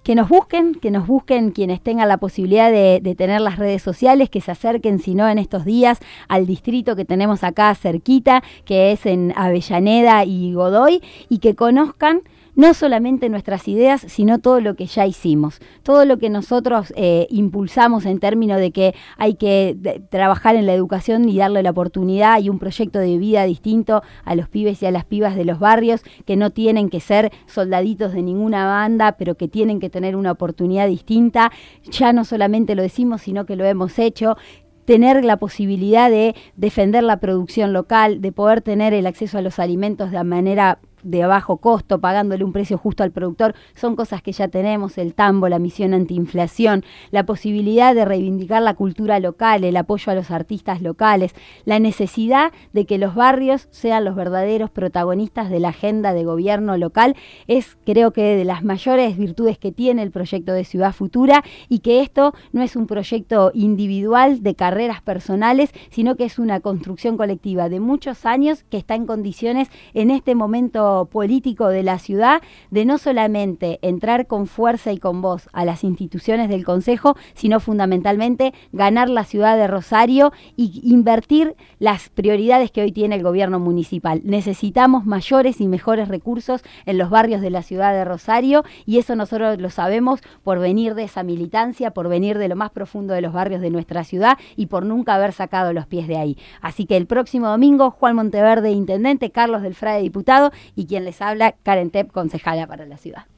que nos busquen quienes tengan la posibilidad de tener las redes sociales, que se acerquen, si no en estos días, al distrito que tenemos acá cerquita, que es en Avellaneda y Godoy, y que conozcan no solamente nuestras ideas, sino todo lo que ya hicimos, todo lo que nosotros impulsamos en términos de que hay que trabajar en la educación y darle la oportunidad y un proyecto de vida distinto a los pibes y a las pibas de los barrios, que no tienen que ser soldaditos de ninguna banda, pero que tienen que tener una oportunidad distinta. Ya no solamente lo decimos, sino que lo hemos hecho. Tener la posibilidad de defender la producción local, de poder tener el acceso a los alimentos de manera de bajo costo, pagándole un precio justo al productor, son cosas que ya tenemos, el tambo, la misión antiinflación, la posibilidad de reivindicar la cultura local, el apoyo a los artistas locales, la necesidad de que los barrios sean los verdaderos protagonistas de la agenda de gobierno local, es creo que de las mayores virtudes que tiene el proyecto de Ciudad Futura, y que esto no es un proyecto individual de carreras personales, sino que es una construcción colectiva de muchos años que está en condiciones en este momento político de la ciudad de no solamente entrar con fuerza y con voz a las instituciones del Consejo, sino fundamentalmente ganar la ciudad de Rosario y invertir las prioridades que hoy tiene el gobierno municipal. Necesitamos mayores y mejores recursos en los barrios de la ciudad de Rosario, y eso nosotros lo sabemos por venir de esa militancia, por venir de lo más profundo de los barrios de nuestra ciudad y por nunca haber sacado los pies de ahí. Así que el próximo domingo, Juan Monteverde, intendente, Carlos del Frade, diputado, y quien les habla, Karen Tepp, concejala para la ciudad.